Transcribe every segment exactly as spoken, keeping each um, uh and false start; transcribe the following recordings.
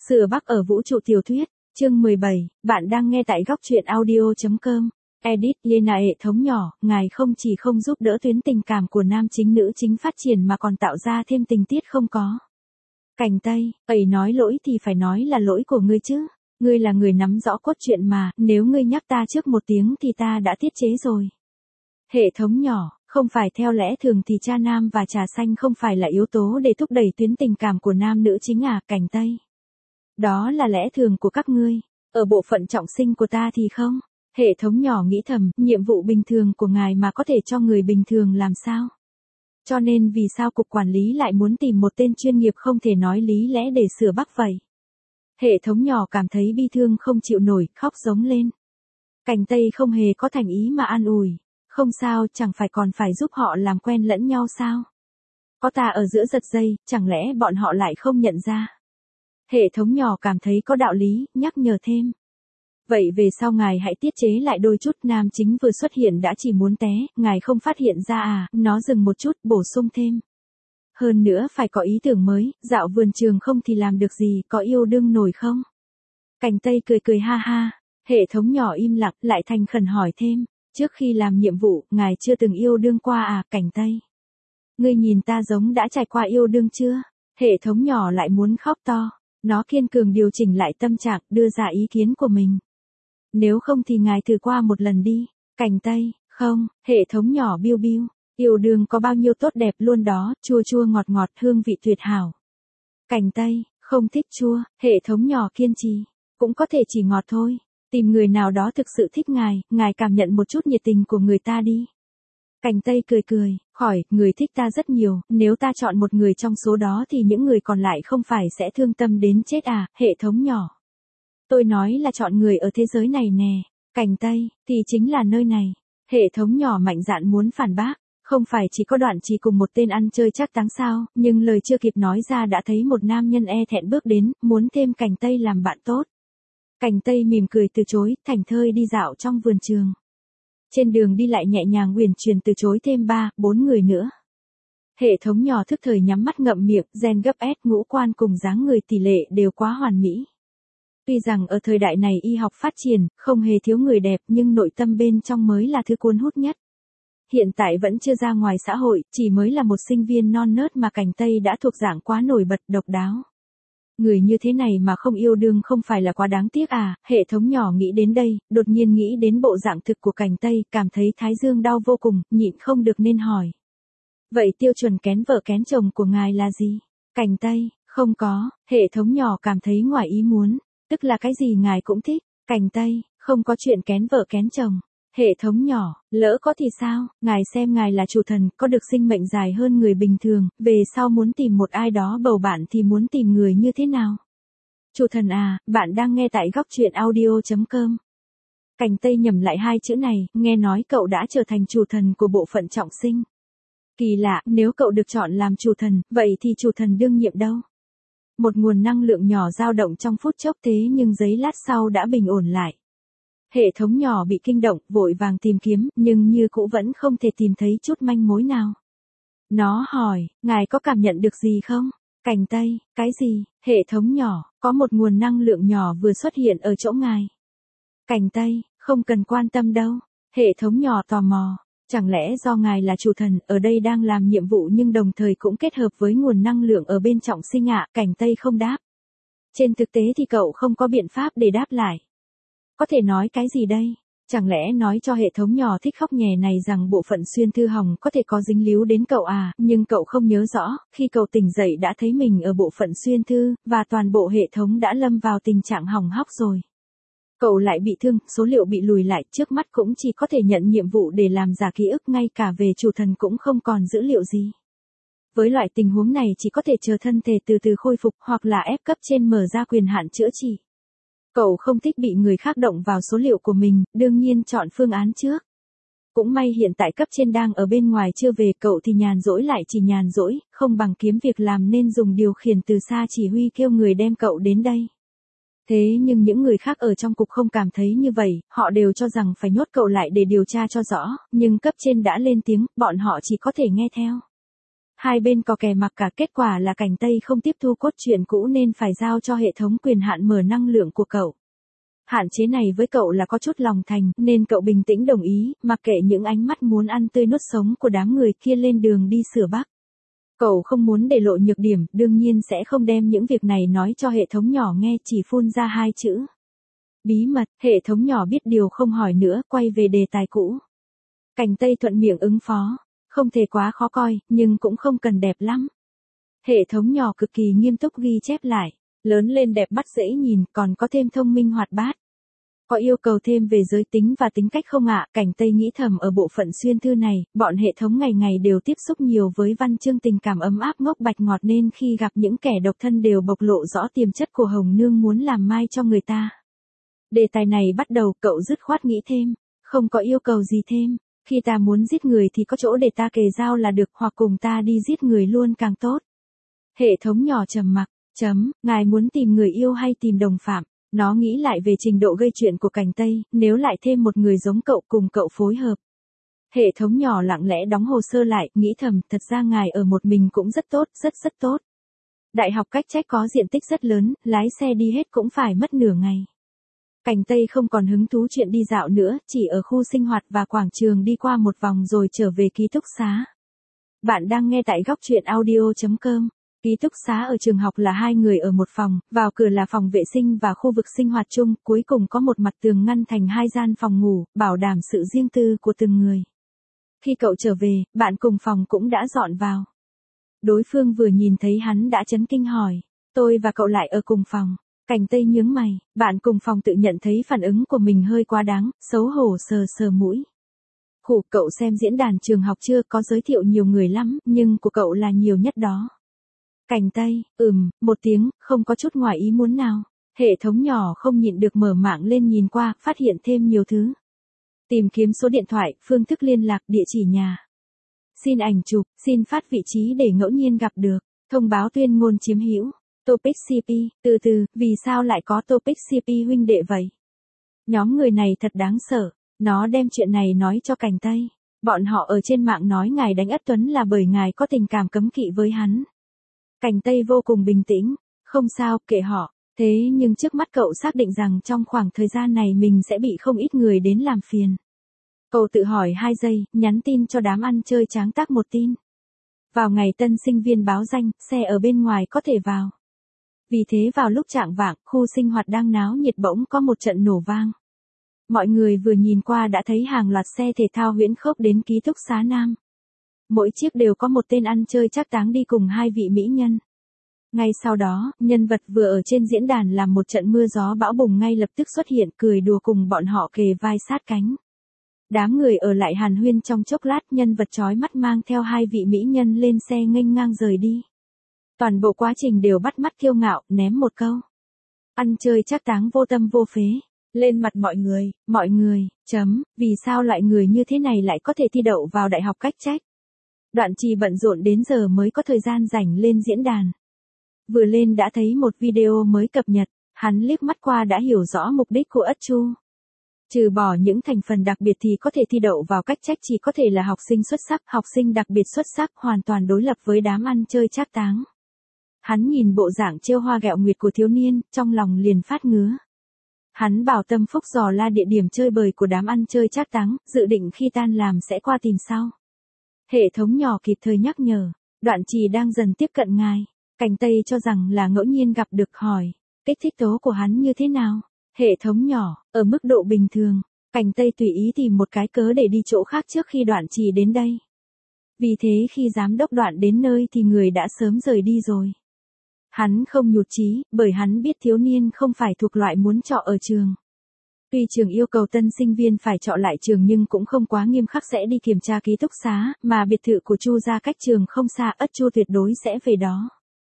Sửa Bắc ở vũ trụ tiểu thuyết, chương mười bảy, bạn đang nghe tại góc truyện audio.com. Edit, Lena hệ thống nhỏ, ngài không chỉ không giúp đỡ tuyến tình cảm của nam chính nữ chính phát triển mà còn tạo ra thêm tình tiết không có. Cảnh Tây, ấy nói lỗi thì phải nói là lỗi của ngươi chứ. Ngươi là người nắm rõ cốt truyện mà, nếu ngươi nhắc ta trước một tiếng thì ta đã tiết chế rồi. Hệ thống nhỏ, không phải theo lẽ thường thì cha nam và trà xanh không phải là yếu tố để thúc đẩy tuyến tình cảm của nam nữ chính à, Cảnh Tây. Đó là lẽ thường của các ngươi, ở bộ phận trọng sinh của ta thì không. Hệ thống nhỏ nghĩ thầm, nhiệm vụ bình thường của ngài mà có thể cho người bình thường làm sao? Cho nên vì sao cục quản lý lại muốn tìm một tên chuyên nghiệp không thể nói lý lẽ để sửa Bắc vậy? Hệ thống nhỏ cảm thấy bi thương không chịu nổi, khóc giống lên. Cảnh Tây không hề có thành ý mà an ủi. Không sao, chẳng phải còn phải giúp họ làm quen lẫn nhau sao? Có ta ở giữa giật dây, chẳng lẽ bọn họ lại không nhận ra? Hệ thống nhỏ cảm thấy có đạo lý, nhắc nhở thêm. Vậy về sau ngài hãy tiết chế lại đôi chút, nam chính vừa xuất hiện đã chỉ muốn té, ngài không phát hiện ra à, nó dừng một chút, bổ sung thêm. Hơn nữa phải có ý tưởng mới, dạo vườn trường không thì làm được gì, có yêu đương nổi không? Cảnh Tây cười cười ha ha, hệ thống nhỏ im lặng, lại thành khẩn hỏi thêm, trước khi làm nhiệm vụ, ngài chưa từng yêu đương qua à, Cảnh Tây? Ngươi nhìn ta giống đã trải qua yêu đương chưa? Hệ thống nhỏ lại muốn khóc to, nó kiên cường điều chỉnh lại tâm trạng, đưa ra ý kiến của mình. Nếu không thì ngài thử qua một lần đi, Cảnh Tây, không, hệ thống nhỏ biu biu, yêu đương có bao nhiêu tốt đẹp luôn đó, chua chua ngọt ngọt, hương vị tuyệt hảo. Cảnh Tây, không thích chua, hệ thống nhỏ kiên trì, cũng có thể chỉ ngọt thôi, tìm người nào đó thực sự thích ngài, ngài cảm nhận một chút nhiệt tình của người ta đi. Cảnh Tây cười cười, khỏi, người thích ta rất nhiều, nếu ta chọn một người trong số đó thì những người còn lại không phải sẽ thương tâm đến chết à, hệ thống nhỏ. Tôi nói là chọn người ở thế giới này nè, Cảnh Tây, thì chính là nơi này. Hệ thống nhỏ mạnh dạn muốn phản bác, không phải chỉ có đoạn chỉ cùng một tên ăn chơi chắc táng sao, nhưng lời chưa kịp nói ra đã thấy một nam nhân e thẹn bước đến, muốn thêm Cảnh Tây làm bạn tốt. Cảnh Tây mỉm cười từ chối, thảnh thơi đi dạo trong vườn trường. Trên đường đi lại nhẹ nhàng uyển chuyển từ chối thêm ba, bốn người nữa. Hệ thống nhỏ thức thời nhắm mắt ngậm miệng, gen gấp S ngũ quan cùng dáng người tỷ lệ đều quá hoàn mỹ. Tuy rằng ở thời đại này y học phát triển, không hề thiếu người đẹp nhưng nội tâm bên trong mới là thứ cuốn hút nhất. Hiện tại vẫn chưa ra ngoài xã hội, chỉ mới là một sinh viên non nớt mà Cảnh Tây đã thuộc dạng quá nổi bật, độc đáo. Người như thế này mà không yêu đương không phải là quá đáng tiếc à, hệ thống nhỏ nghĩ đến đây, đột nhiên nghĩ đến bộ dạng thực của Cảnh Tây, cảm thấy thái dương đau vô cùng, nhịn không được nên hỏi. Vậy tiêu chuẩn kén vợ kén chồng của ngài là gì? Cảnh Tây, không có, hệ thống nhỏ cảm thấy ngoài ý muốn, tức là cái gì ngài cũng thích, Cảnh Tây, không có chuyện kén vợ kén chồng. Hệ thống nhỏ, lỡ có thì sao, ngài xem ngài là chủ thần, có được sinh mệnh dài hơn người bình thường, về sau muốn tìm một ai đó bầu bạn thì muốn tìm người như thế nào? Chủ thần à, bạn đang nghe tại góc truyện audio.com. Cảnh Tây nhầm lại hai chữ này, nghe nói cậu đã trở thành chủ thần của bộ phận trọng sinh. Kỳ lạ, nếu cậu được chọn làm chủ thần, vậy thì chủ thần đương nhiệm đâu? Một nguồn năng lượng nhỏ dao động trong phút chốc thế nhưng giây lát sau đã bình ổn lại. Hệ thống nhỏ bị kinh động, vội vàng tìm kiếm, nhưng như cũ vẫn không thể tìm thấy chút manh mối nào. Nó hỏi, ngài có cảm nhận được gì không? Cảnh Tây, cái gì? Hệ thống nhỏ, có một nguồn năng lượng nhỏ vừa xuất hiện ở chỗ ngài. Cảnh Tây, không cần quan tâm đâu. Hệ thống nhỏ tò mò, chẳng lẽ do ngài là chủ thần, ở đây đang làm nhiệm vụ nhưng đồng thời cũng kết hợp với nguồn năng lượng ở bên trọng sinh ạ, Cảnh Tây không đáp. Trên thực tế thì cậu không có biện pháp để đáp lại. Có thể nói cái gì đây? Chẳng lẽ nói cho hệ thống nhỏ thích khóc nhè này rằng bộ phận xuyên thư hỏng có thể có dính líu đến cậu à, nhưng cậu không nhớ rõ, khi cậu tỉnh dậy đã thấy mình ở bộ phận xuyên thư, và toàn bộ hệ thống đã lâm vào tình trạng hỏng hóc rồi. Cậu lại bị thương, số liệu bị lùi lại, trước mắt cũng chỉ có thể nhận nhiệm vụ để làm giả ký ức, ngay cả về chủ thần cũng không còn dữ liệu gì. Với loại tình huống này chỉ có thể chờ thân thể từ từ khôi phục hoặc là ép cấp trên mở ra quyền hạn chữa trị. Cậu không thích bị người khác động vào số liệu của mình, đương nhiên chọn phương án trước. Cũng may hiện tại cấp trên đang ở bên ngoài chưa về, cậu thì nhàn rỗi lại chỉ nhàn rỗi, không bằng kiếm việc làm nên dùng điều khiển từ xa chỉ huy kêu người đem cậu đến đây. Thế nhưng những người khác ở trong cục không cảm thấy như vậy, họ đều cho rằng phải nhốt cậu lại để điều tra cho rõ, nhưng cấp trên đã lên tiếng, bọn họ chỉ có thể nghe theo. Hai bên có kè mặc cả, kết quả là Cảnh Tây không tiếp thu cốt truyện cũ nên phải giao cho hệ thống quyền hạn mở năng lượng của cậu. Hạn chế này với cậu là có chút lòng thành, nên cậu bình tĩnh đồng ý, mặc kệ những ánh mắt muốn ăn tươi nuốt sống của đám người kia lên đường đi sửa Bắc. Cậu không muốn để lộ nhược điểm, đương nhiên sẽ không đem những việc này nói cho hệ thống nhỏ nghe, chỉ phun ra hai chữ. Bí mật. Hệ thống nhỏ biết điều không hỏi nữa, quay về đề tài cũ. Cảnh Tây thuận miệng ứng phó. Không thể quá khó coi, nhưng cũng không cần đẹp lắm. Hệ thống nhỏ cực kỳ nghiêm túc ghi chép lại. Lớn lên đẹp mắt dễ nhìn, còn có thêm thông minh hoạt bát. Có yêu cầu thêm về giới tính và tính cách không ạ? Cảnh Tây nghĩ thầm ở bộ phận xuyên thư này, bọn hệ thống ngày ngày đều tiếp xúc nhiều với văn chương tình cảm ấm áp ngốc bạch ngọt nên khi gặp những kẻ độc thân đều bộc lộ rõ tiềm chất của Hồng Nương muốn làm mai cho người ta. Đề tài này bắt đầu, cậu dứt khoát nghĩ thêm. Không có yêu cầu gì thêm. Khi ta muốn giết người thì có chỗ để ta kề dao là được, hoặc cùng ta đi giết người luôn càng tốt. Hệ thống nhỏ trầm mặc. Chấm, ngài muốn tìm người yêu hay tìm đồng phạm? Nó nghĩ lại về trình độ gây chuyện của Cảnh Tây, nếu lại thêm một người giống cậu cùng cậu phối hợp. Hệ thống nhỏ lặng lẽ đóng hồ sơ lại, nghĩ thầm, thật ra ngài ở một mình cũng rất tốt, rất rất tốt. Đại học Cách Trách có diện tích rất lớn, lái xe đi hết cũng phải mất nửa ngày. Cảnh Tây không còn hứng thú chuyện đi dạo nữa, chỉ ở khu sinh hoạt và quảng trường đi qua một vòng rồi trở về ký túc xá. Bạn đang nghe tại góc truyện audio chấm com. Ký túc xá ở trường học là hai người ở một phòng, vào cửa là phòng vệ sinh và khu vực sinh hoạt chung, cuối cùng có một mặt tường ngăn thành hai gian phòng ngủ, bảo đảm sự riêng tư của từng người. Khi cậu trở về, bạn cùng phòng cũng đã dọn vào. Đối phương vừa nhìn thấy hắn đã chấn kinh hỏi, tôi và cậu lại ở cùng phòng. Cảnh Tây nhướng mày, bạn cùng phòng tự nhận thấy phản ứng của mình hơi quá đáng, xấu hổ sờ sờ mũi. Khủ, cậu xem diễn đàn trường học chưa, có giới thiệu nhiều người lắm, nhưng của cậu là nhiều nhất đó. Cảnh Tây, ừm, một tiếng, không có chút ngoài ý muốn nào. Hệ thống nhỏ không nhịn được mở mạng lên nhìn qua, phát hiện thêm nhiều thứ. Tìm kiếm số điện thoại, phương thức liên lạc, địa chỉ nhà. Xin ảnh chụp, xin phát vị trí để ngẫu nhiên gặp được. Thông báo tuyên ngôn chiếm hữu. Topic xê pê, từ từ, vì sao lại có Topic xê pê huynh đệ vậy? Nhóm người này thật đáng sợ, nó đem chuyện này nói cho Cảnh Tây. Bọn họ ở trên mạng nói ngài đánh Ất Tuấn là bởi ngài có tình cảm cấm kỵ với hắn. Cảnh Tây vô cùng bình tĩnh, không sao, kệ họ. Thế nhưng trước mắt cậu xác định rằng trong khoảng thời gian này mình sẽ bị không ít người đến làm phiền. Cậu tự hỏi hai giây, nhắn tin cho đám ăn chơi tráng tác một tin. Vào ngày tân sinh viên báo danh, xe ở bên ngoài có thể vào. Vì thế vào lúc chạng vạng, khu sinh hoạt đang náo nhiệt bỗng có một trận nổ vang. Mọi người vừa nhìn qua đã thấy hàng loạt xe thể thao huyễn khốc đến ký túc xá Nam. Mỗi chiếc đều có một tên ăn chơi trác táng đi cùng hai vị mỹ nhân. Ngay sau đó, nhân vật vừa ở trên diễn đàn làm một trận mưa gió bão bùng ngay lập tức xuất hiện, cười đùa cùng bọn họ kề vai sát cánh. Đám người ở lại hàn huyên trong chốc lát, nhân vật chói mắt mang theo hai vị mỹ nhân lên xe nghênh ngang rời đi. Toàn bộ quá trình đều bắt mắt kiêu ngạo, ném một câu. Ăn chơi trác táng vô tâm vô phế. Lên mặt mọi người, mọi người, chấm, vì sao loại người như thế này lại có thể thi đậu vào Đại học Cách Trách? Đoạn Trì bận rộn đến giờ mới có thời gian rảnh lên diễn đàn. Vừa lên đã thấy một video mới cập nhật, hắn liếc mắt qua đã hiểu rõ mục đích của Ất Chu. Trừ bỏ những thành phần đặc biệt thì có thể thi đậu vào Cách Trách chỉ có thể là học sinh xuất sắc, học sinh đặc biệt xuất sắc hoàn toàn đối lập với đám ăn chơi trác táng. Hắn nhìn bộ dạng trêu hoa ghẹo nguyệt của thiếu niên, trong lòng liền phát ngứa. Hắn bảo Tâm Phúc dò la địa điểm chơi bời của đám ăn chơi trác táng, dự định khi tan làm sẽ qua tìm sau. Hệ thống nhỏ kịp thời nhắc nhở, Đoạn Trì đang dần tiếp cận ngài. Cảnh Tây cho rằng là ngẫu nhiên gặp được, hỏi, kích thích tố của hắn như thế nào? Hệ thống nhỏ, ở mức độ bình thường. Cảnh Tây tùy ý tìm một cái cớ để đi chỗ khác trước khi Đoạn Trì đến đây. Vì thế khi giám đốc Đoạn đến nơi thì người đã sớm rời đi rồi. Hắn không nhụt chí, bởi hắn biết thiếu niên không phải thuộc loại muốn trọ ở trường. Tuy trường yêu cầu tân sinh viên phải trọ lại trường nhưng cũng không quá nghiêm khắc sẽ đi kiểm tra ký túc xá, mà biệt thự của Chu ra cách trường không xa, Ất Chu tuyệt đối sẽ về đó.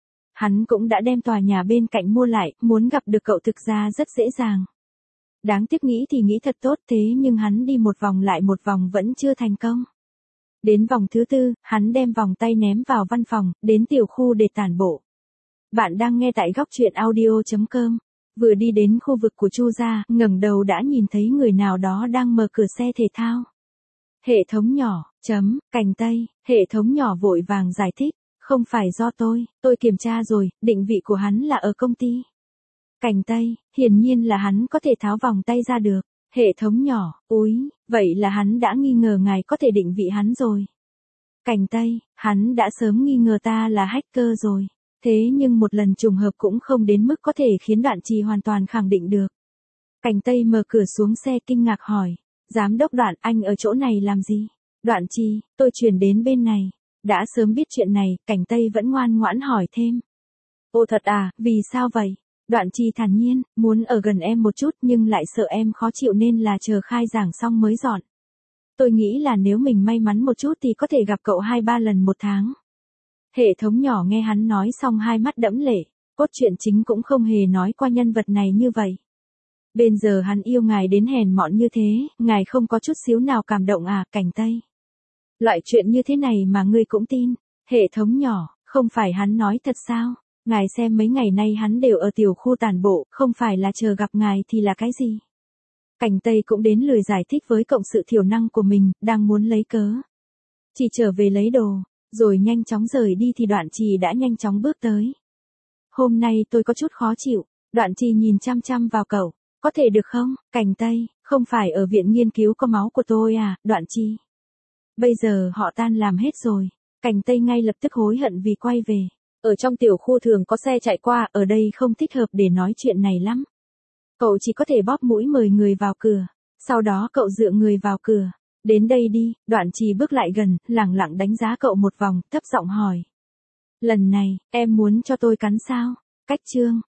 Hắn cũng đã đem tòa nhà bên cạnh mua lại, muốn gặp được cậu thực ra rất dễ dàng. Đáng tiếc nghĩ thì nghĩ thật tốt thế nhưng hắn đi một vòng lại một vòng vẫn chưa thành công. Đến vòng thứ tư, hắn đem vòng tay ném vào văn phòng, đến tiểu khu để tản bộ. Bạn đang nghe tại góc truyện audio chấm com. Vừa đi đến khu vực của Chu gia, ngẩng đầu đã nhìn thấy người nào đó đang mở cửa xe thể thao. Hệ thống nhỏ, chấm, Cảnh Tây, hệ thống nhỏ vội vàng giải thích, Không phải do tôi, tôi kiểm tra rồi, định vị của hắn là ở công ty. Cảnh Tây, hiển nhiên là hắn có thể tháo vòng tay ra được. Hệ thống nhỏ, úi, vậy là hắn đã nghi ngờ ngài có thể định vị hắn rồi. Cảnh Tây, hắn đã sớm nghi ngờ ta là hacker rồi. Thế nhưng một lần trùng hợp cũng không đến mức có thể khiến Đoạn Trì hoàn toàn khẳng định được. Cảnh Tây mở cửa xuống xe kinh ngạc hỏi. Giám đốc Đoạn, anh ở chỗ này làm gì? Đoạn Trì, tôi chuyển đến bên này. Đã sớm biết chuyện này, Cảnh Tây vẫn ngoan ngoãn hỏi thêm. Ồ thật à, vì sao vậy? Đoạn Trì thản nhiên, muốn ở gần em một chút nhưng lại sợ em khó chịu nên là chờ khai giảng xong mới dọn. Tôi nghĩ là nếu mình may mắn một chút thì có thể gặp cậu hai ba lần một tháng. Hệ thống nhỏ nghe hắn nói xong hai mắt đẫm lệ, cốt truyện chính cũng không hề nói qua nhân vật này như vậy. Bây giờ hắn yêu ngài đến hèn mọn như thế, ngài không có chút xíu nào cảm động à, Cảnh Tây? Loại chuyện như thế này mà ngươi cũng tin? Hệ thống nhỏ, không phải hắn nói thật sao? Ngài xem mấy ngày nay hắn đều ở tiểu khu tản bộ, không phải là chờ gặp ngài thì là cái gì? Cảnh Tây cũng đến lười giải thích với cộng sự thiểu năng của mình, đang muốn lấy cớ. Chỉ trở về lấy đồ, rồi nhanh chóng rời đi thì Đoạn Trì đã nhanh chóng bước tới. Hôm nay tôi có chút khó chịu, Đoạn Trì nhìn chăm chăm vào cậu, có thể được không? Cảnh Tây, không phải ở viện nghiên cứu có máu của tôi à, Đoạn Trì. Bây giờ họ tan làm hết rồi, Cảnh Tây ngay lập tức hối hận vì quay về. Ở trong tiểu khu thường có xe chạy qua, ở đây không thích hợp để nói chuyện này lắm. Cậu chỉ có thể bóp mũi mời người vào cửa, sau đó cậu dựa người vào cửa. Đến đây đi, Đoạn Trì bước lại gần, lẳng lặng đánh giá cậu một vòng, thấp giọng hỏi. Lần này, em muốn cho tôi cắn sao? Cách chương,